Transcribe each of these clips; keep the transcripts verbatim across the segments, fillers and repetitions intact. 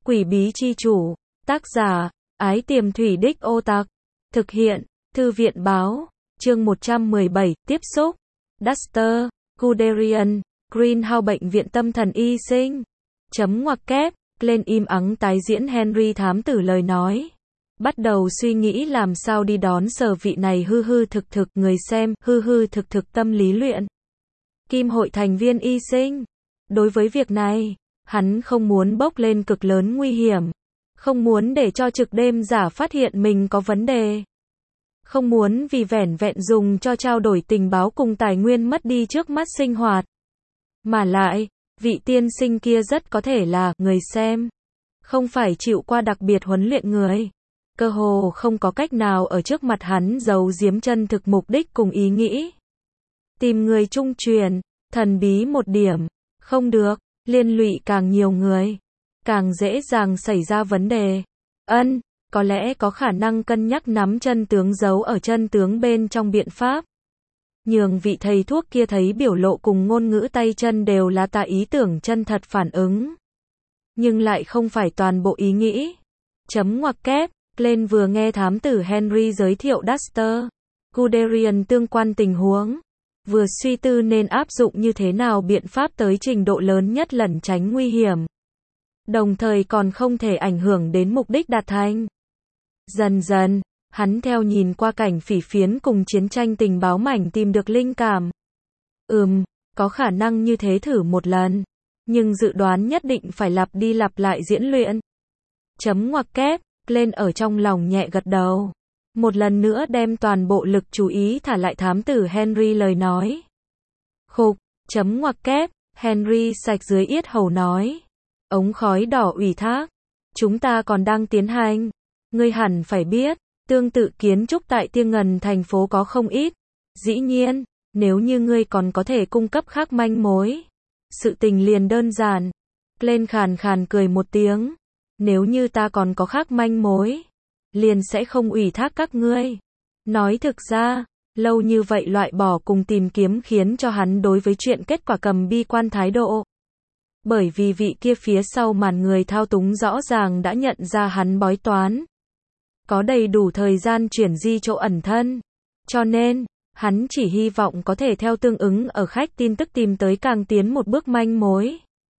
Quỷ bí chi chủ, tác giả, Ái Tiềm Thủy Đích Ô Tặc, thực hiện, Thư viện báo, chương một trăm mười bảy, tiếp xúc, Dexter, Guderian, Greenhouse bệnh viện tâm thần y sinh, chấm ngoặc kép, lên im ắng tái diễn Henry thám tử lời nói. Bắt đầu suy nghĩ làm sao đi đón sở vị này hư hư thực thực người xem, hư hư thực thực tâm lý luyện. Kim hội thành viên y sinh. Đối với việc này, hắn không muốn bốc lên cực lớn nguy hiểm. Không muốn để cho trực đêm giả phát hiện mình có vấn đề. Không muốn vì vẻn vẹn dùng cho trao đổi tình báo cùng tài nguyên mất đi trước mắt sinh hoạt. Mà lại, vị tiên sinh kia rất có thể là người xem. Không phải chịu qua đặc biệt huấn luyện người. Cơ hồ không có cách nào ở trước mặt hắn giấu giếm chân thực mục đích cùng ý nghĩ. Tìm người trung truyền, thần bí một điểm. Không được, liên lụy càng nhiều người. Càng dễ dàng xảy ra vấn đề. Ân, có lẽ có khả năng cân nhắc nắm chân tướng giấu ở chân tướng bên trong biện pháp. Nhường vị thầy thuốc kia thấy biểu lộ cùng ngôn ngữ tay chân đều là ta ý tưởng chân thật phản ứng. Nhưng lại không phải toàn bộ ý nghĩ. Chấm ngoặc kép, lên vừa nghe thám tử Henry giới thiệu Dexter, Guderian tương quan tình huống. Vừa suy tư nên áp dụng như thế nào biện pháp tới trình độ lớn nhất lẩn tránh nguy hiểm. Đồng thời còn không thể ảnh hưởng đến mục đích đạt thành. Dần dần, hắn theo nhìn qua cảnh phỉ phiến cùng chiến tranh tình báo mảnh tìm được linh cảm. Ừm, có khả năng như thế thử một lần. Nhưng dự đoán nhất định phải lặp đi lặp lại diễn luyện. Chấm ngoặc kép, lên ở trong lòng nhẹ gật đầu. Một lần nữa đem toàn bộ lực chú ý thả lại thám tử Henry lời nói. Khục, chấm ngoặc kép, Henry sạch dưới yết hầu nói. Ống khói đỏ ủy thác. Chúng ta còn đang tiến hành. Ngươi hẳn phải biết, tương tự kiến trúc tại Tiên Ngần thành phố có không ít. Dĩ nhiên, nếu như ngươi còn có thể cung cấp khác manh mối. Sự tình liền đơn giản. Lên khàn khàn cười một tiếng. Nếu như ta còn có khác manh mối, liền sẽ không ủy thác các ngươi. Nói thực ra, lâu như vậy loại bỏ cùng tìm kiếm khiến cho hắn đối với chuyện kết quả cầm bi quan thái độ. Bởi vì vị kia phía sau màn người thao túng rõ ràng đã nhận ra hắn bói toán. Có đầy đủ thời gian chuyển di chỗ ẩn thân. Cho nên, hắn chỉ hy vọng có thể theo tương ứng ở khách tin tức tìm tới càng tiến một bước manh mối.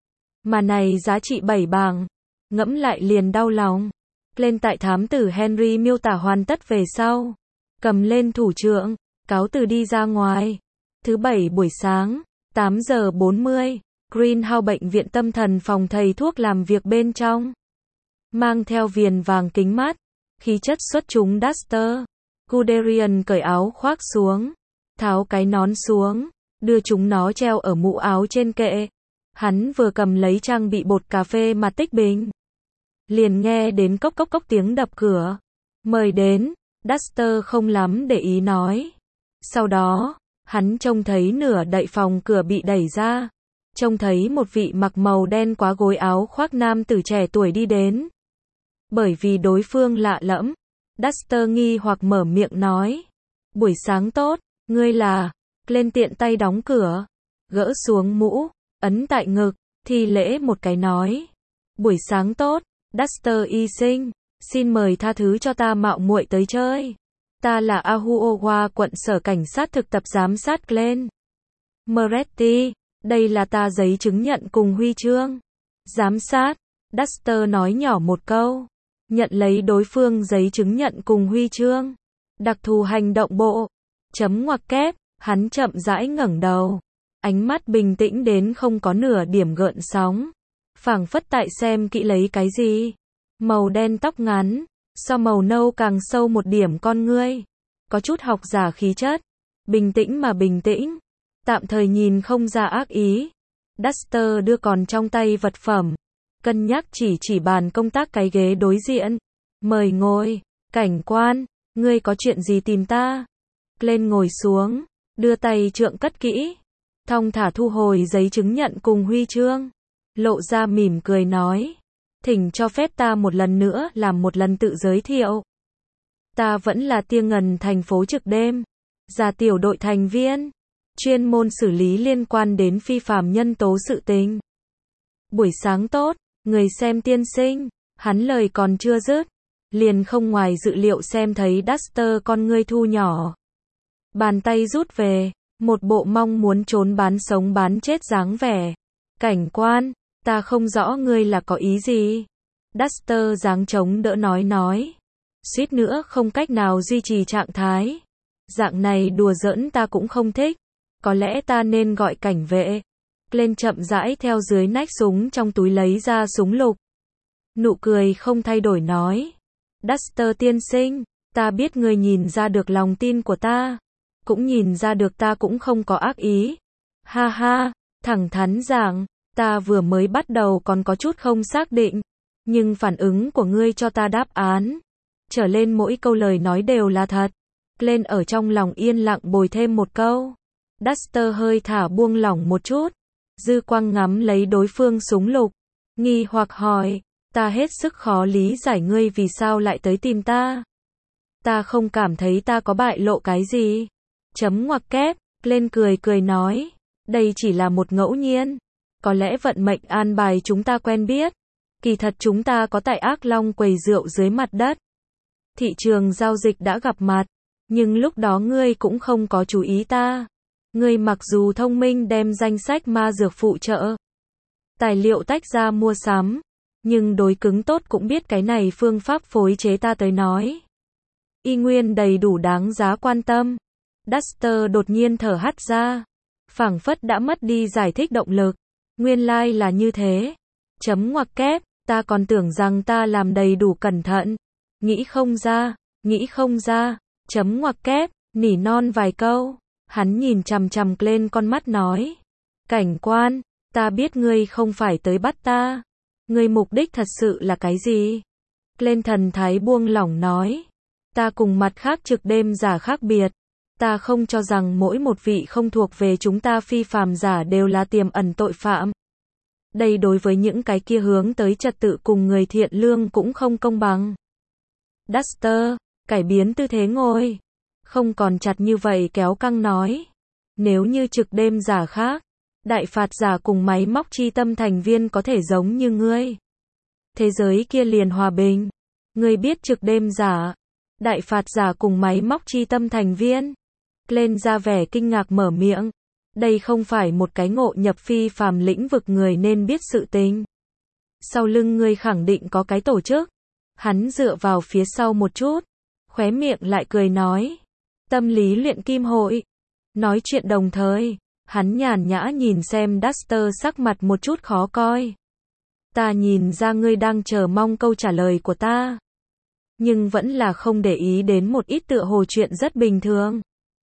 Mà này giá trị bảy bảng. Ngẫm lại liền đau lòng. Lên tại thám tử Henry miêu tả hoàn tất về sau. Cầm lên thủ trượng, cáo từ đi ra ngoài. Thứ bảy buổi sáng, tám giờ bốn mươi, Greenhouse bệnh viện tâm thần phòng thầy thuốc làm việc bên trong. Mang theo viền vàng kính mát, khí chất xuất chúng Dexter. Guderian cởi áo khoác xuống, tháo cái nón xuống, đưa chúng nó treo ở mũ áo trên kệ. Hắn vừa cầm lấy trang bị bột cà phê mà tích bình. Liền nghe đến cốc cốc cốc tiếng đập cửa. Mời đến, Dexter không lắm để ý nói. Sau đó, hắn trông thấy nửa đậy phòng cửa bị đẩy ra. Trông thấy một vị mặc màu đen quá gối áo khoác nam tử trẻ tuổi đi đến. Bởi vì đối phương lạ lẫm, Dexter nghi hoặc mở miệng nói. Buổi sáng tốt, ngươi là, lên tiện tay đóng cửa, gỡ xuống mũ, ấn tại ngực, thi lễ một cái nói. Buổi sáng tốt, Dexter y sinh, xin mời tha thứ cho ta mạo muội tới chơi. Ta là Ahuowa quận sở cảnh sát thực tập giám sát Glenn Moretti, đây là ta giấy chứng nhận cùng huy chương. Giám sát, Dexter nói nhỏ một câu, nhận lấy đối phương giấy chứng nhận cùng huy chương. Đặc thù hành động bộ, chấm ngoặc kép, hắn chậm rãi ngẩng đầu. Ánh mắt bình tĩnh đến không có nửa điểm gợn sóng. Phảng phất tại xem kỹ lấy cái gì. Màu đen tóc ngắn, so màu nâu càng sâu một điểm con ngươi. Có chút học giả khí chất. Bình tĩnh mà bình tĩnh. Tạm thời nhìn không ra ác ý. Dexter đưa còn trong tay vật phẩm. Cân nhắc chỉ chỉ bàn công tác cái ghế đối diện. Mời ngồi, cảnh quan, ngươi có chuyện gì tìm ta? Lên ngồi xuống, đưa tay trượng cất kỹ. Thong thả thu hồi giấy chứng nhận cùng huy chương. Lộ ra mỉm cười nói. Thỉnh cho phép ta một lần nữa làm một lần tự giới thiệu. Ta vẫn là Tiên Ngần thành phố trực đêm. Gia tiểu đội thành viên. Chuyên môn xử lý liên quan đến phi phàm nhân tố sự tình. Buổi sáng tốt, người xem tiên sinh. Hắn lời còn chưa dứt, liền không ngoài dự liệu xem thấy Duster con ngươi thu nhỏ. Bàn tay rút về, một bộ mong muốn trốn bán sống bán chết dáng vẻ. Cảnh quan, ta không rõ ngươi là có ý gì. Duster dáng chống đỡ nói nói. Suýt nữa không cách nào duy trì trạng thái. Dạng này đùa giỡn ta cũng không thích. Có lẽ ta nên gọi cảnh vệ. Lên chậm rãi theo dưới nách súng trong túi lấy ra súng lục. Nụ cười không thay đổi nói. Duster tiên sinh, ta biết ngươi nhìn ra được lòng tin của ta. Cũng nhìn ra được ta cũng không có ác ý. Ha ha, thẳng thắn rằng, ta vừa mới bắt đầu còn có chút không xác định. Nhưng phản ứng của ngươi cho ta đáp án. Trở lên mỗi câu lời nói đều là thật. Lên ở trong lòng yên lặng bồi thêm một câu. Duster hơi thả buông lỏng một chút. Dư quang ngắm lấy đối phương súng lục. Nghi hoặc hỏi, ta hết sức khó lý giải ngươi vì sao lại tới tìm ta. Ta không cảm thấy ta có bại lộ cái gì. Chấm ngoặc kép, lên cười cười nói. Đây chỉ là một ngẫu nhiên. Có lẽ vận mệnh an bài chúng ta quen biết. Kỳ thật chúng ta có tại Ác Long quầy rượu dưới mặt đất. Thị trường giao dịch đã gặp mặt. Nhưng lúc đó ngươi cũng không có chú ý ta. Ngươi mặc dù thông minh đem danh sách ma dược phụ trợ. Tài liệu tách ra mua sắm. Nhưng đối cứng tốt cũng biết cái này phương pháp phối chế ta tới nói. Y nguyên đầy đủ đáng giá quan tâm. Duster đột nhiên thở hắt ra. Phảng phất đã mất đi giải thích động lực. Nguyên lai like là như thế. Chấm ngoặc kép, ta còn tưởng rằng ta làm đầy đủ cẩn thận. Nghĩ không ra, nghĩ không ra. Chấm ngoặc kép, nỉ non vài câu. Hắn nhìn chằm chằm lên con mắt nói. Cảnh quan, ta biết ngươi không phải tới bắt ta. Ngươi mục đích thật sự là cái gì? Lên thần thái buông lỏng nói. Ta cùng mặt khác trực đêm giả khác biệt. Ta không cho rằng mỗi một vị không thuộc về chúng ta phi phàm giả đều là tiềm ẩn tội phạm. Đây đối với những cái kia hướng tới trật tự cùng người thiện lương cũng không công bằng. Duster, cải biến tư thế ngồi. Không còn chặt như vậy kéo căng nói. Nếu như trực đêm giả khác, đại phạt giả cùng máy móc chi tâm thành viên có thể giống như ngươi. Thế giới kia liền hòa bình. Ngươi biết trực đêm giả, đại phạt giả cùng máy móc chi tâm thành viên. Lên ra vẻ kinh ngạc mở miệng. Đây không phải một cái ngộ nhập phi phàm lĩnh vực người nên biết sự tình. Sau lưng ngươi khẳng định có cái tổ chức. Hắn dựa vào phía sau một chút. Khóe miệng lại cười nói. Tâm lý luyện kim hội. Nói chuyện đồng thời. Hắn nhàn nhã nhìn xem Duster sắc mặt một chút khó coi. Ta nhìn ra ngươi đang chờ mong câu trả lời của ta. Nhưng vẫn là không để ý đến một ít tựa hồ chuyện rất bình thường.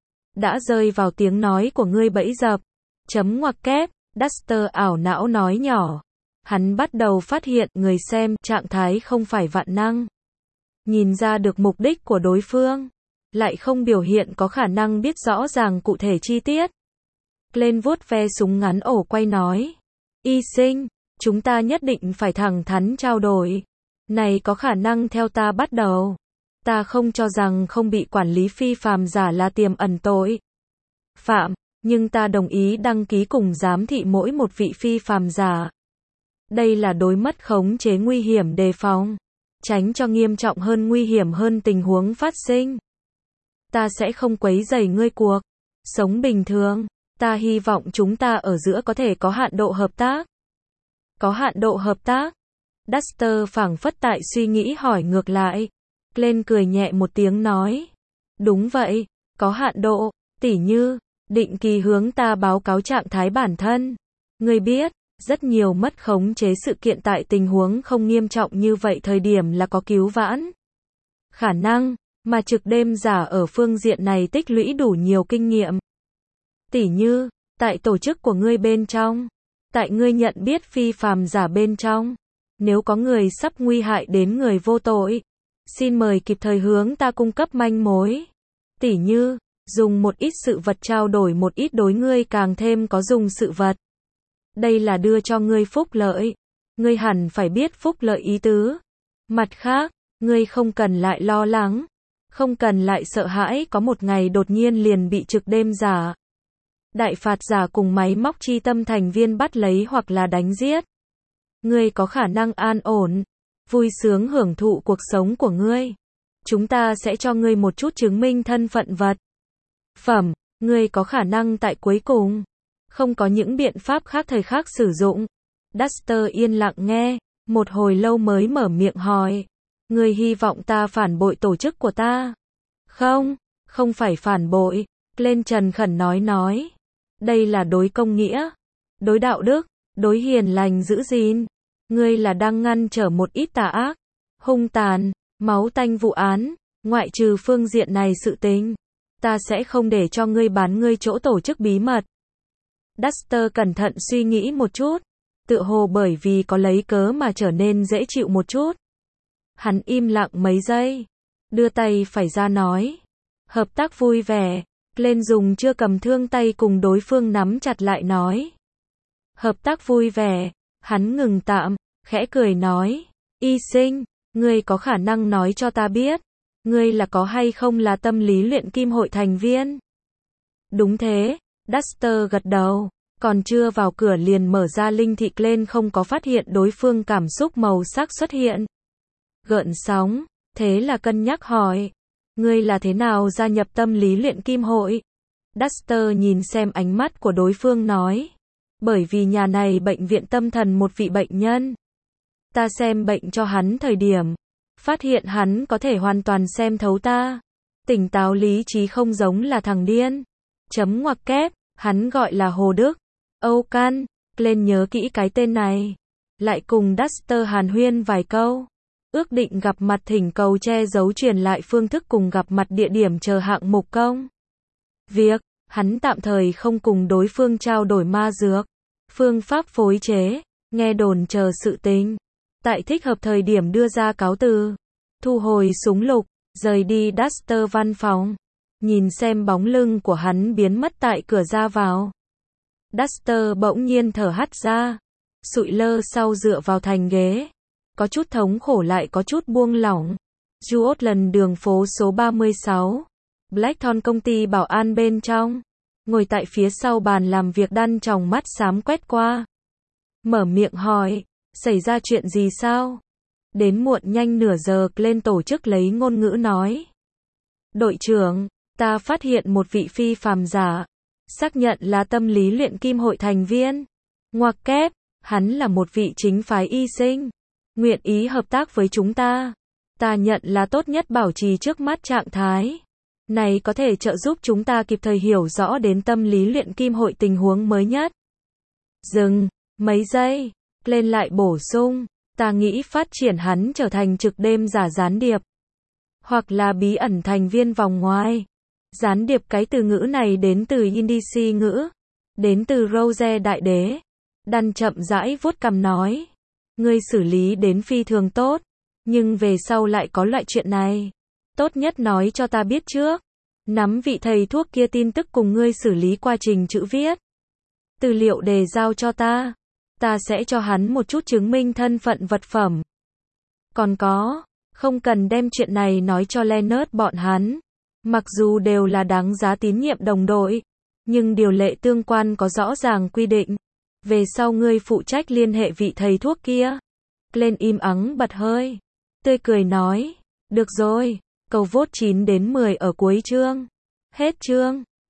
Đã rơi vào tiếng nói của ngươi bẫy dập. Chấm ngoặc kép, Duster ảo não nói nhỏ. Hắn bắt đầu phát hiện người xem trạng thái không phải vạn năng. Nhìn ra được mục đích của đối phương. Lại không biểu hiện có khả năng biết rõ ràng cụ thể chi tiết. Lên vuốt ve súng ngắn ổ quay nói. Y sinh, chúng ta nhất định phải thẳng thắn trao đổi. Này có khả năng theo ta bắt đầu. Ta không cho rằng không bị quản lý phi phàm giả là tiềm ẩn tội phạm, nhưng ta đồng ý đăng ký cùng giám thị mỗi một vị phi phàm giả. Đây là đối mất khống chế nguy hiểm đề phòng, tránh cho nghiêm trọng hơn nguy hiểm hơn tình huống phát sinh. Ta sẽ không quấy rầy ngươi cuộc sống bình thường, ta hy vọng chúng ta ở giữa có thể có hạn độ hợp tác. Có hạn độ hợp tác? Duster phảng phất tại suy nghĩ hỏi ngược lại. Lên cười nhẹ một tiếng nói. Đúng vậy, có hạn độ, tỉ như, định kỳ hướng ta báo cáo trạng thái bản thân. Ngươi biết, rất nhiều mất khống chế sự kiện tại tình huống không nghiêm trọng như vậy thời điểm là có cứu vãn. Khả năng, mà trực đêm giả ở phương diện này tích lũy đủ nhiều kinh nghiệm. Tỉ như, tại tổ chức của ngươi bên trong, tại ngươi nhận biết phi phàm giả bên trong, nếu có người sắp nguy hại đến người vô tội, xin mời kịp thời hướng ta cung cấp manh mối. Tỉ như, dùng một ít sự vật trao đổi một ít đối ngươi càng thêm có dùng sự vật. Đây là đưa cho ngươi phúc lợi. Ngươi hẳn phải biết phúc lợi ý tứ. Mặt khác, ngươi không cần lại lo lắng. Không cần lại sợ hãi có một ngày đột nhiên liền bị trực đêm giả. Đại phạt giả cùng máy móc chi tâm thành viên bắt lấy hoặc là đánh giết. Ngươi có khả năng an ổn, vui sướng hưởng thụ cuộc sống của ngươi. Chúng ta sẽ cho ngươi một chút chứng minh thân phận vật phẩm, ngươi có khả năng tại cuối cùng không có những biện pháp khác thời khác sử dụng. Duster yên lặng nghe, một hồi lâu mới mở miệng hỏi, ngươi hy vọng ta phản bội tổ chức của ta? Không, không phải phản bội, Glenn trần khẩn nói nói. Đây là đối công nghĩa, đối đạo đức, đối hiền lành giữ gìn. Ngươi là đang ngăn trở một ít tà ác, hung tàn, máu tanh vụ án, ngoại trừ phương diện này sự tình. Ta sẽ không để cho ngươi bán ngươi chỗ tổ chức bí mật. Duster cẩn thận suy nghĩ một chút, tự hồ bởi vì có lấy cớ mà trở nên dễ chịu một chút. Hắn im lặng mấy giây, đưa tay phải ra nói, hợp tác vui vẻ. Lên dùng chưa cầm thương tay cùng đối phương nắm chặt lại nói, hợp tác vui vẻ. Hắn ngừng tạm, khẽ cười nói, Y Sinh, ngươi có khả năng nói cho ta biết, ngươi là có hay không là tâm lý luyện kim hội thành viên? Đúng thế, Duster gật đầu, còn chưa vào cửa liền mở ra linh thị. Lên không có phát hiện đối phương cảm xúc màu sắc xuất hiện gợn sóng, thế là cân nhắc hỏi, ngươi là thế nào gia nhập tâm lý luyện kim hội? Duster nhìn xem ánh mắt của đối phương nói, bởi vì nhà này bệnh viện tâm thần một vị bệnh nhân. Ta xem bệnh cho hắn thời điểm, phát hiện hắn có thể hoàn toàn xem thấu ta. Tỉnh táo lý trí không giống là thằng điên. Chấm ngoặc kép, hắn gọi là Hồ Đức. Âu Can, lên nhớ kỹ cái tên này. Lại cùng Duster hàn huyên vài câu. Ước định gặp mặt thỉnh cầu che giấu truyền lại phương thức cùng gặp mặt địa điểm chờ hạng mục công. Việc, hắn tạm thời không cùng đối phương trao đổi ma dược, phương pháp phối chế, nghe đồn chờ sự tình. Tại thích hợp thời điểm đưa ra cáo từ, thu hồi súng lục, rời đi Duster văn phòng. Nhìn xem bóng lưng của hắn biến mất tại cửa ra vào. Duster bỗng nhiên thở hắt ra, sụi lơ sau dựa vào thành ghế. Có chút thống khổ lại có chút buông lỏng. Juotland đường phố số ba mươi sáu. Blackthorn công ty bảo an bên trong. Ngồi tại phía sau bàn làm việc đăn tròng mắt xám quét qua. Mở miệng hỏi, xảy ra chuyện gì sao? Đến muộn nhanh nửa giờ, lên tổ chức lấy ngôn ngữ nói. Đội trưởng, ta phát hiện một vị phi phàm giả, xác nhận là tâm lý luyện kim hội thành viên. Ngoặc kép, hắn là một vị chính phái Y Sinh, nguyện ý hợp tác với chúng ta. Ta nhận là tốt nhất bảo trì trước mắt trạng thái này có thể trợ giúp chúng ta kịp thời hiểu rõ đến tâm lý luyện kim hội tình huống mới nhất. Dừng, mấy giây, lên lại bổ sung, ta nghĩ phát triển hắn trở thành trực đêm giả gián điệp, hoặc là bí ẩn thành viên vòng ngoài. Gián điệp cái từ ngữ này đến từ Indisi ngữ, đến từ Rose đại đế. Đăn chậm rãi vuốt cằm nói, ngươi xử lý đến phi thường tốt, nhưng về sau lại có loại chuyện này. Tốt nhất nói cho ta biết trước. Nắm vị thầy thuốc kia tin tức cùng ngươi xử lý quá trình chữ viết. Tư liệu đề giao cho ta. Ta sẽ cho hắn một chút chứng minh thân phận vật phẩm. Còn có, không cần đem chuyện này nói cho Leonard bọn hắn. Mặc dù đều là đáng giá tín nhiệm đồng đội, nhưng điều lệ tương quan có rõ ràng quy định. Về sau ngươi phụ trách liên hệ vị thầy thuốc kia. Glenn im ắng bật hơi. Tươi cười nói, được rồi. Cầu vote chín đến mười ở cuối chương. Hết chương.